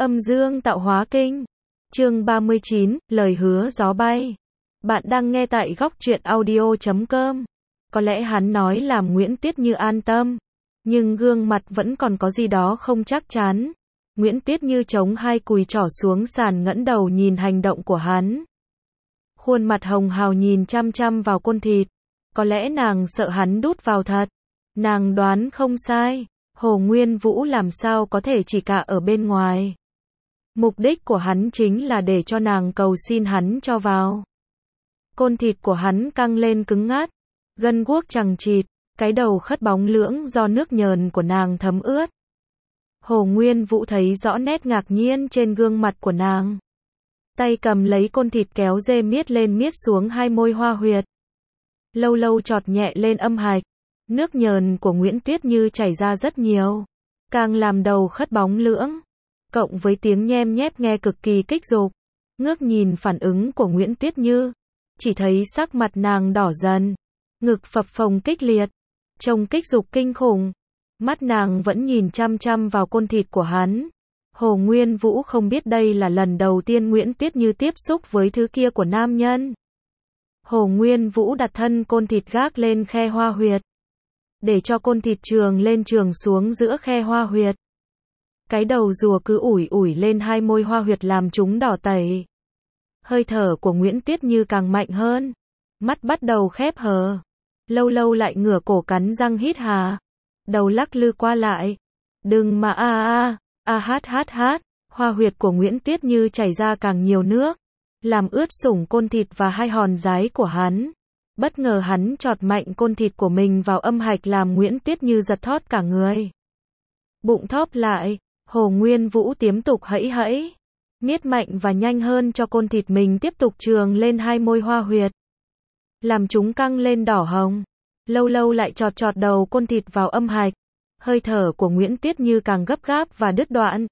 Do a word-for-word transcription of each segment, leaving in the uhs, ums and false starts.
Âm dương tạo hóa kinh. Chương ba mươi chín, lời hứa gió bay. Bạn đang nghe tại góc truyện audio chấm com. Có lẽ hắn nói làm Nguyễn Tiết Như an tâm, nhưng gương mặt vẫn còn có gì đó không chắc chắn. Nguyễn Tiết Như chống hai cùi trỏ xuống sàn ngẩng đầu nhìn hành động của hắn. Khuôn mặt hồng hào nhìn chăm chăm vào côn thịt. Có lẽ nàng sợ hắn đút vào thật. Nàng đoán không sai. Hồ Nguyên Vũ làm sao có thể chỉ cả ở bên ngoài. Mục đích của hắn chính là để cho nàng cầu xin hắn cho vào. Côn thịt của hắn căng lên cứng ngắt, gân guốc chằng chịt, cái đầu khất bóng lưỡng do nước nhờn của nàng thấm ướt. Hồ Nguyên Vũ thấy rõ nét ngạc nhiên trên gương mặt của nàng. Tay cầm lấy côn thịt kéo dê miết lên miết xuống hai môi hoa huyệt. Lâu lâu chọt nhẹ lên âm hạch. Nước nhờn của Nguyễn Tiết Như chảy ra rất nhiều, càng làm đầu khất bóng lưỡng, cộng với tiếng nhem nhép nghe cực kỳ kích dục. Ngước nhìn phản ứng của Nguyễn Tiết Như, chỉ thấy sắc mặt nàng đỏ dần, ngực phập phồng kích liệt, trông kích dục kinh khủng. Mắt nàng vẫn nhìn chăm chăm vào côn thịt của hắn. Hồ Nguyên Vũ không biết đây là lần đầu tiên Nguyễn Tiết Như tiếp xúc với thứ kia của nam nhân. Hồ Nguyên Vũ đặt thân côn thịt gác lên khe hoa huyệt, để cho côn thịt trường lên trường xuống giữa khe hoa huyệt. Cái đầu rùa cứ ủi ủi lên hai môi hoa huyệt làm chúng đỏ tẩy. Hơi thở của Nguyễn Tiết Như càng mạnh hơn. Mắt bắt đầu khép hờ. Lâu lâu lại ngửa cổ cắn răng hít hà. Đầu lắc lư qua lại. Đừng mà a a, a hát hát hát. Hoa huyệt của Nguyễn Tiết Như chảy ra càng nhiều nước, làm ướt sũng côn thịt và hai hòn giái của hắn. Bất ngờ hắn chọt mạnh côn thịt của mình vào âm hạch làm Nguyễn Tiết Như giật thót cả người. Bụng thóp lại, Hồ Nguyên Vũ tiếp tục hẫy hẫy, miết mạnh và nhanh hơn cho côn thịt mình tiếp tục trường lên hai môi hoa huyệt, làm chúng căng lên đỏ hồng. Lâu lâu lại chọt chọt đầu côn thịt vào âm hạch. Hơi thở của Nguyễn Tiết Như càng gấp gáp và đứt đoạn.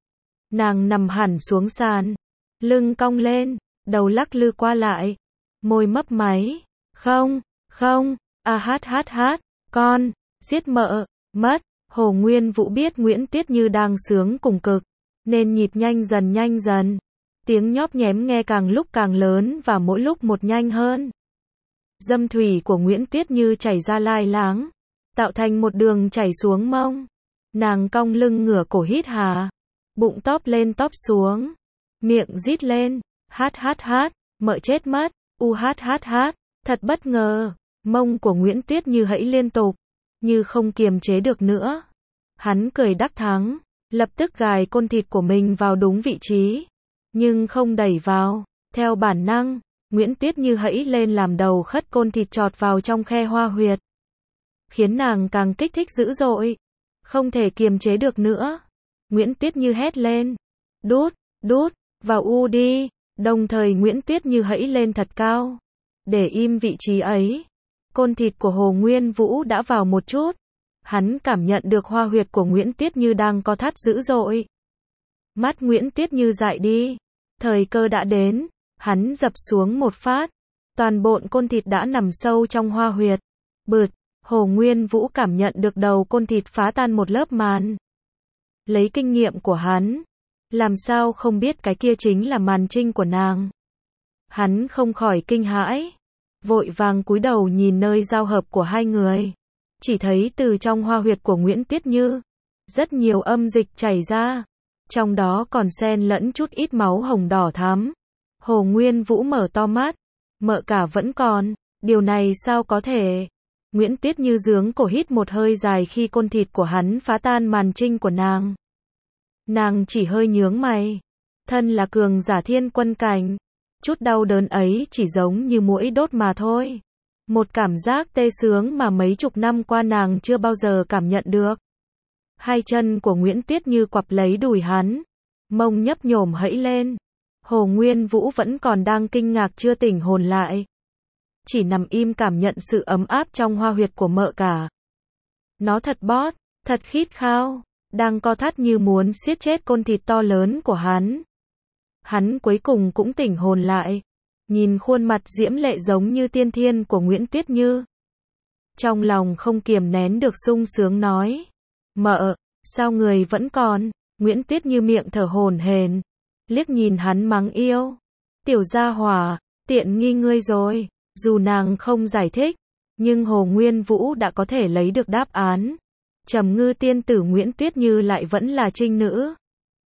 Nàng nằm hẳn xuống sàn, lưng cong lên, đầu lắc lư qua lại, môi mấp máy. Không, không, a hát hát hát, con, giết mợ, mất. Hồ Nguyên Vũ biết Nguyễn Tiết Như đang sướng cùng cực, nên nhịp nhanh dần nhanh dần. Tiếng nhóp nhém nghe càng lúc càng lớn và mỗi lúc một nhanh hơn. Dâm thủy của Nguyễn Tiết Như chảy ra lai láng, tạo thành một đường chảy xuống mông. Nàng cong lưng ngửa cổ hít hà, bụng tóp lên tóp xuống, miệng rít lên, hát hát hát, mợ chết mất, u hát hát hát. Thật bất ngờ, mông của Nguyễn Tiết Như hẫy liên tục, như không kiềm chế được nữa. Hắn cười đắc thắng, lập tức gài côn thịt của mình vào đúng vị trí, nhưng không đẩy vào. Theo bản năng, Nguyễn Tiết Như hẫy lên làm đầu khất côn thịt chọt vào trong khe hoa huyệt, khiến nàng càng kích thích dữ dội, không thể kiềm chế được nữa. Nguyễn Tiết Như hét lên, đút, đút, vào u đi, đồng thời Nguyễn Tiết Như hẫy lên thật cao, để im vị trí ấy. Côn thịt của Hồ Nguyên Vũ đã vào một chút. Hắn cảm nhận được hoa huyệt của Nguyễn Tiết Như đang co thắt dữ dội. Mắt Nguyễn Tiết Như dại đi. Thời cơ đã đến. Hắn dập xuống một phát. Toàn bộ côn thịt đã nằm sâu trong hoa huyệt. Bụt, Hồ Nguyên Vũ cảm nhận được đầu côn thịt phá tan một lớp màn. Lấy kinh nghiệm của hắn, làm sao không biết cái kia chính là màn trinh của nàng. Hắn không khỏi kinh hãi, vội vàng cúi đầu nhìn nơi giao hợp của hai người. Chỉ thấy từ trong hoa huyệt của Nguyễn Tiết Như, rất nhiều âm dịch chảy ra, trong đó còn xen lẫn chút ít máu hồng đỏ thắm. Hồ Nguyên Vũ mở to mắt, mợ cả vẫn còn, điều này sao có thể? Nguyễn Tiết Như giướng cổ hít một hơi dài khi côn thịt của hắn phá tan màn trinh của nàng. Nàng chỉ hơi nhướng mày, thân là cường giả thiên quân cảnh. Chút đau đớn ấy chỉ giống như muỗi đốt mà thôi. Một cảm giác tê sướng mà mấy chục năm qua nàng chưa bao giờ cảm nhận được. Hai chân của Nguyễn Tiết Như quặp lấy đùi hắn, mông nhấp nhổm hẫy lên. Hồ Nguyên Vũ vẫn còn đang kinh ngạc chưa tỉnh hồn lại, chỉ nằm im cảm nhận sự ấm áp trong hoa huyệt của mợ cả. Nó thật bót, thật khít khao, đang co thắt như muốn siết chết côn thịt to lớn của hắn. Hắn cuối cùng cũng tỉnh hồn lại, nhìn khuôn mặt diễm lệ giống như tiên thiên của Nguyễn Tiết Như. Trong lòng không kiềm nén được sung sướng nói, mợ, sao người vẫn còn? Nguyễn Tuyết Như miệng thở hổn hển, liếc nhìn hắn mắng yêu. Tiểu gia hỏa, tiện nghi ngươi rồi. Dù nàng không giải thích, nhưng Hồ Nguyên Vũ đã có thể lấy được đáp án. Trầm Ngư tiên tử Nguyễn Tuyết Như lại vẫn là trinh nữ.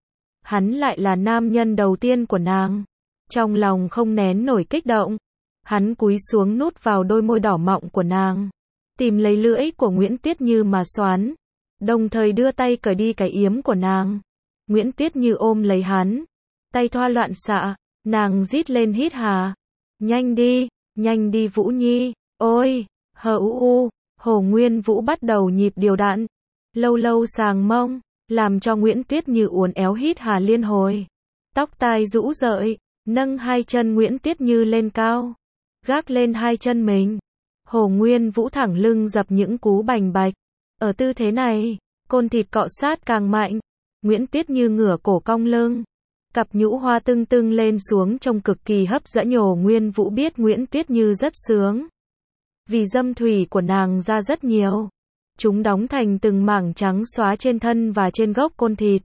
Hắn lại là nam nhân đầu tiên của nàng. Trong lòng không nén nổi kích động. Hắn cúi xuống nút vào đôi môi đỏ mọng của nàng. Tìm lấy lưỡi của Nguyễn Tuyết Như mà xoắn. Đồng thời đưa tay cởi đi cái yếm của nàng. Nguyễn Tuyết Như ôm lấy hắn. Tay thoa loạn xạ. Nàng rít lên hít hà. Nhanh đi, nhanh đi Vũ Nhi. Ôi, hờ u u. Hồ Nguyên Vũ bắt đầu nhịp điều đặn. Lâu lâu sàng mông. Làm cho Nguyễn Tuyết Như uốn éo hít hà liên hồi. Tóc tai rũ rợi. Nâng hai chân Nguyễn Tuyết Như lên cao. Gác lên hai chân mình. Hồ Nguyên Vũ thẳng lưng dập những cú bành bạch. Ở tư thế này, côn thịt cọ sát càng mạnh. Nguyễn Tuyết Như ngửa cổ cong lưng. Cặp nhũ hoa tưng tưng lên xuống trông cực kỳ hấp dẫn. Hồ Nguyên Vũ biết Nguyễn Tuyết Như rất sướng. Vì dâm thủy của nàng ra rất nhiều. Chúng đóng thành từng mảng trắng xóa trên thân và trên gốc côn thịt.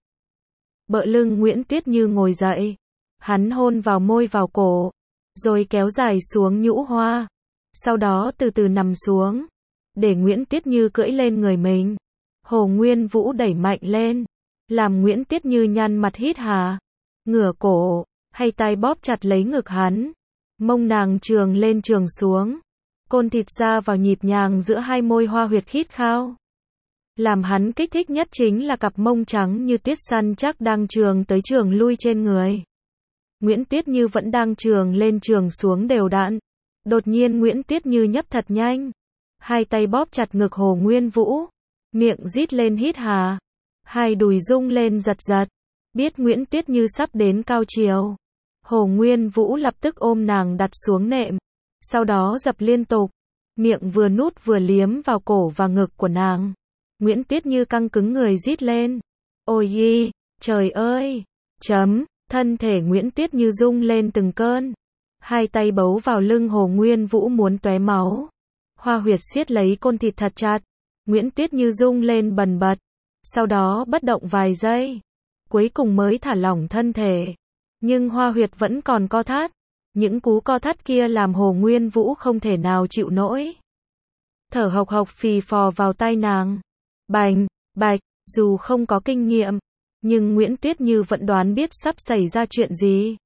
Bợ lưng Nguyễn Tuyết Như ngồi dậy. Hắn hôn vào môi vào cổ. Rồi kéo dài xuống nhũ hoa. Sau đó từ từ nằm xuống. Để Nguyễn Tuyết Như cưỡi lên người mình. Hồ Nguyên Vũ đẩy mạnh lên. Làm Nguyễn Tuyết Như nhăn mặt hít hà. Ngửa cổ. Hay tay bóp chặt lấy ngực hắn. Mông nàng trường lên trường xuống. Côn thịt ra vào nhịp nhàng giữa hai môi hoa huyệt khít khao. Làm hắn kích thích nhất chính là cặp mông trắng như tuyết săn chắc đang trường tới trường lui trên người. Nguyễn Tuyết Như vẫn đang trường lên trường xuống đều đặn. Đột nhiên Nguyễn Tuyết Như nhấp thật nhanh. Hai tay bóp chặt ngực Hồ Nguyên Vũ. Miệng rít lên hít hà. Hai đùi rung lên giật giật. Biết Nguyễn Tuyết Như sắp đến cao chiều. Hồ Nguyên Vũ lập tức ôm nàng đặt xuống nệm. Sau đó dập liên tục. Miệng vừa nút vừa liếm vào cổ và ngực của nàng. Nguyễn Tuyết Như căng cứng người rít lên. Ôi yi, trời ơi. Chấm, thân thể Nguyễn Tuyết Như rung lên từng cơn. Hai tay bấu vào lưng Hồ Nguyên Vũ muốn tóe máu. Hoa huyệt siết lấy côn thịt thật chặt. Nguyễn Tuyết Như rung lên bần bật. Sau đó bất động vài giây. Cuối cùng mới thả lỏng thân thể. Nhưng hoa huyệt vẫn còn co thắt. Những cú co thắt kia làm Hồ Nguyên Vũ không thể nào chịu nổi. Thở hộc hộc phì phò vào tai nàng. Bành, bạch, dù không có kinh nghiệm. Nhưng Nguyễn Tuyết Như vẫn đoán biết sắp xảy ra chuyện gì.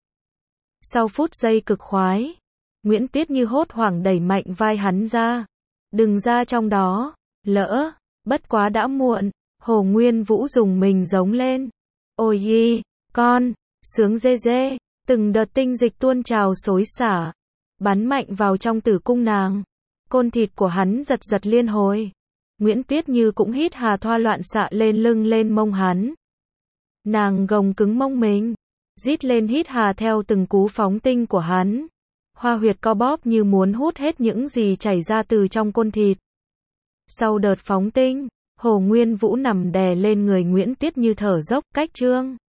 Sau phút giây cực khoái. Nguyễn Tuyết Như hốt hoảng đẩy mạnh vai hắn ra. Đừng ra trong đó. Lỡ, bất quá đã muộn. Hồ Nguyên Vũ dùng mình giống lên. Ôi yi, con, sướng dê dê. Từng đợt tinh dịch tuôn trào xối xả. Bắn mạnh vào trong tử cung nàng. Côn thịt của hắn giật giật liên hồi. Nguyễn Tuyết Như cũng hít hà thoa loạn xạ lên lưng lên mông hắn. Nàng gồng cứng mông mình. Rít lên hít hà theo từng cú phóng tinh của hắn. Hoa huyệt co bóp như muốn hút hết những gì chảy ra từ trong côn thịt. Sau đợt phóng tinh, Hồ Nguyên Vũ nằm đè lên người Nguyễn Tuyết Như thở dốc cách trương.